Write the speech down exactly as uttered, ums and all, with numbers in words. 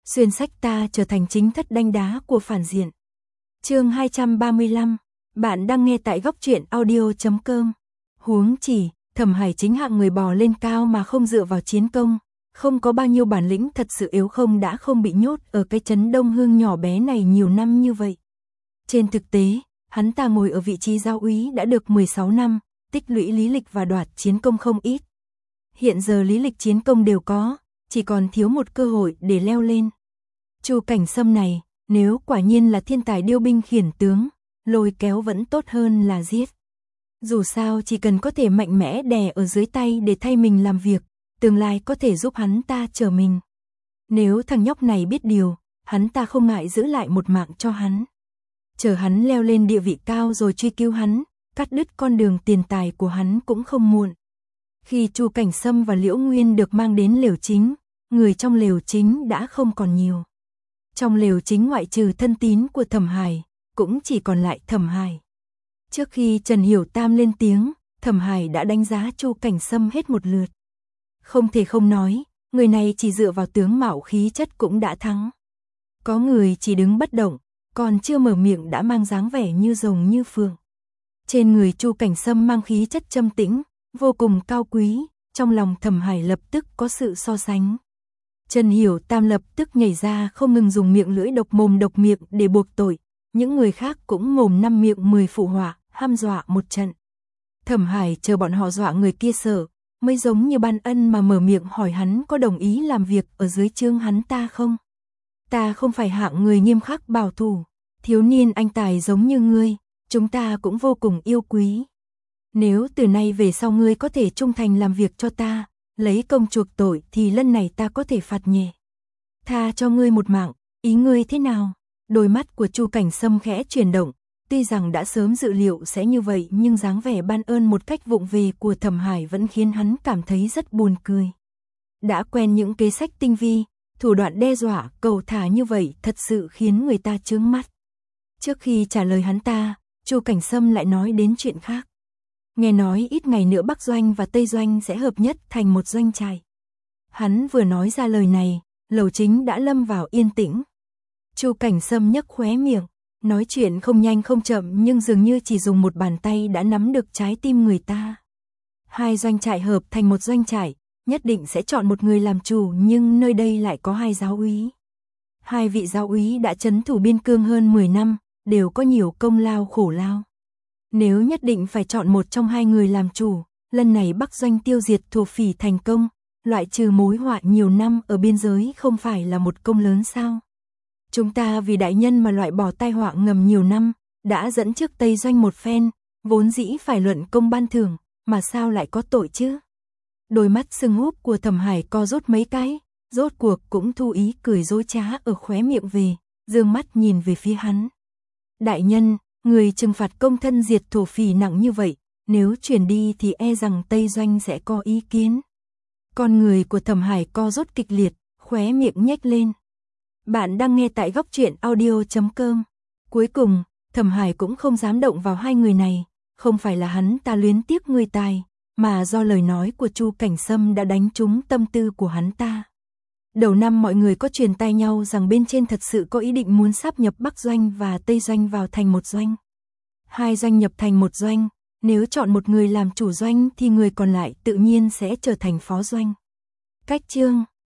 xuyên sách ta trở thành chính thất đanh đá của phản diện. Chương hai trăm ba mươi lăm, bạn đang nghe tại góc truyện audio chấm com. Huống chỉ, Thẩm Hải chính hạng người bò lên cao mà không dựa vào chiến công, không có bao nhiêu bản lĩnh, thật sự yếu không đã không bị nhốt ở cái trấn Đông Hương nhỏ bé này nhiều năm như vậy. Trên thực tế, hắn ta ngồi ở vị trí giáo úy đã được mười sáu năm, tích lũy lý lịch và đoạt chiến công không ít. Hiện giờ lý lịch chiến công đều có, chỉ còn thiếu một cơ hội để leo lên. Chu Cảnh Sâm này, nếu quả nhiên là thiên tài điêu binh khiển tướng, lôi kéo vẫn tốt hơn là giết. Dù sao chỉ cần có thể mạnh mẽ đè ở dưới tay để thay mình làm việc, tương lai có thể giúp hắn ta trở mình. Nếu thằng nhóc này biết điều, hắn ta không ngại giữ lại một mạng cho hắn. Chờ hắn leo lên địa vị cao rồi truy cứu hắn, cắt đứt con đường tiền tài của hắn cũng không muộn. Khi Chu Cảnh Sâm và Liễu Nguyên được mang đến lều chính, người trong lều chính đã không còn nhiều. Trong lều chính ngoại trừ thân tín của Thẩm Hải, cũng chỉ còn lại Thẩm Hải. Trước khi Trần Hiểu Tam lên tiếng, Thẩm Hải đã đánh giá Chu Cảnh Sâm hết một lượt. Không thể không nói, người này chỉ dựa vào tướng mạo khí chất cũng đã thắng. Có người chỉ đứng bất động, còn chưa mở miệng đã mang dáng vẻ như rồng như phượng. Trên người Chu Cảnh Sâm mang khí chất trầm tĩnh, vô cùng cao quý, trong lòng Thẩm Hải lập tức có sự so sánh. Trần Hiểu Tam lập tức nhảy ra không ngừng dùng miệng lưỡi độc mồm độc miệng để buộc tội, những người khác cũng mồm năm miệng mười phụ họa, hăm dọa một trận. Thẩm Hải chờ bọn họ dọa người kia sợ, mới giống như ban ân mà mở miệng hỏi hắn có đồng ý làm việc ở dưới trướng hắn ta không. Ta không phải hạng người nghiêm khắc bảo thủ, thiếu niên anh tài giống như ngươi, chúng ta cũng vô cùng yêu quý. Nếu từ nay về sau ngươi có thể trung thành làm việc cho ta, lấy công chuộc tội thì lần này ta có thể phạt nhẹ. Tha cho ngươi một mạng, ý ngươi thế nào? Đôi mắt của Chu Cảnh Sâm khẽ chuyển động, tuy rằng đã sớm dự liệu sẽ như vậy nhưng dáng vẻ ban ơn một cách vụng về của Thẩm Hải vẫn khiến hắn cảm thấy rất buồn cười. Đã quen những kế sách tinh vi, thủ đoạn đe dọa, cầu thả như vậy thật sự khiến người ta chướng mắt. Trước khi trả lời hắn ta, Chu Cảnh Sâm lại nói đến chuyện khác. Nghe nói ít ngày nữa Bắc Doanh và Tây Doanh sẽ hợp nhất thành một doanh trại. Hắn vừa nói ra lời này, lầu chính đã lâm vào yên tĩnh. Chu Cảnh Sâm nhếch khóe miệng, nói chuyện không nhanh không chậm nhưng dường như chỉ dùng một bàn tay đã nắm được trái tim người ta. Hai doanh trại hợp thành một doanh trại, nhất định sẽ chọn một người làm chủ, nhưng nơi đây lại có hai giáo úy. Hai vị giáo úy đã trấn thủ biên cương hơn mười năm, đều có nhiều công lao khổ lao. Nếu nhất định phải chọn một trong hai người làm chủ, lần này Bắc Doanh tiêu diệt thổ phỉ thành công, loại trừ mối họa nhiều năm ở biên giới không phải là một công lớn sao? Chúng ta vì đại nhân mà loại bỏ tai họa ngầm nhiều năm, đã dẫn trước Tây Doanh một phen, vốn dĩ phải luận công ban thưởng, mà sao lại có tội chứ? Đôi mắt sưng húp của Thẩm Hải co rút mấy cái, rốt cuộc cũng thu ý cười dối trá ở khóe miệng về, dương mắt nhìn về phía hắn. Đại nhân, người trừng phạt công thân diệt thổ phỉ nặng như vậy, nếu chuyển đi thì e rằng Tây Doanh sẽ có ý kiến. Con người của Thẩm Hải co rút kịch liệt, khóe miệng nhếch lên. Bạn đang nghe tại góc truyện audio chấm com. Cuối cùng, Thẩm Hải cũng không dám động vào hai người này, không phải là hắn ta luyến tiếc người tài, mà do lời nói của Chu Cảnh Sâm đã đánh trúng tâm tư của hắn ta. Đầu năm mọi người có truyền tai nhau rằng bên trên thật sự có ý định muốn sáp nhập Bắc Doanh và Tây Doanh vào thành một doanh. Hai doanh nhập thành một doanh, nếu chọn một người làm chủ doanh thì người còn lại tự nhiên sẽ trở thành phó doanh. Cách chương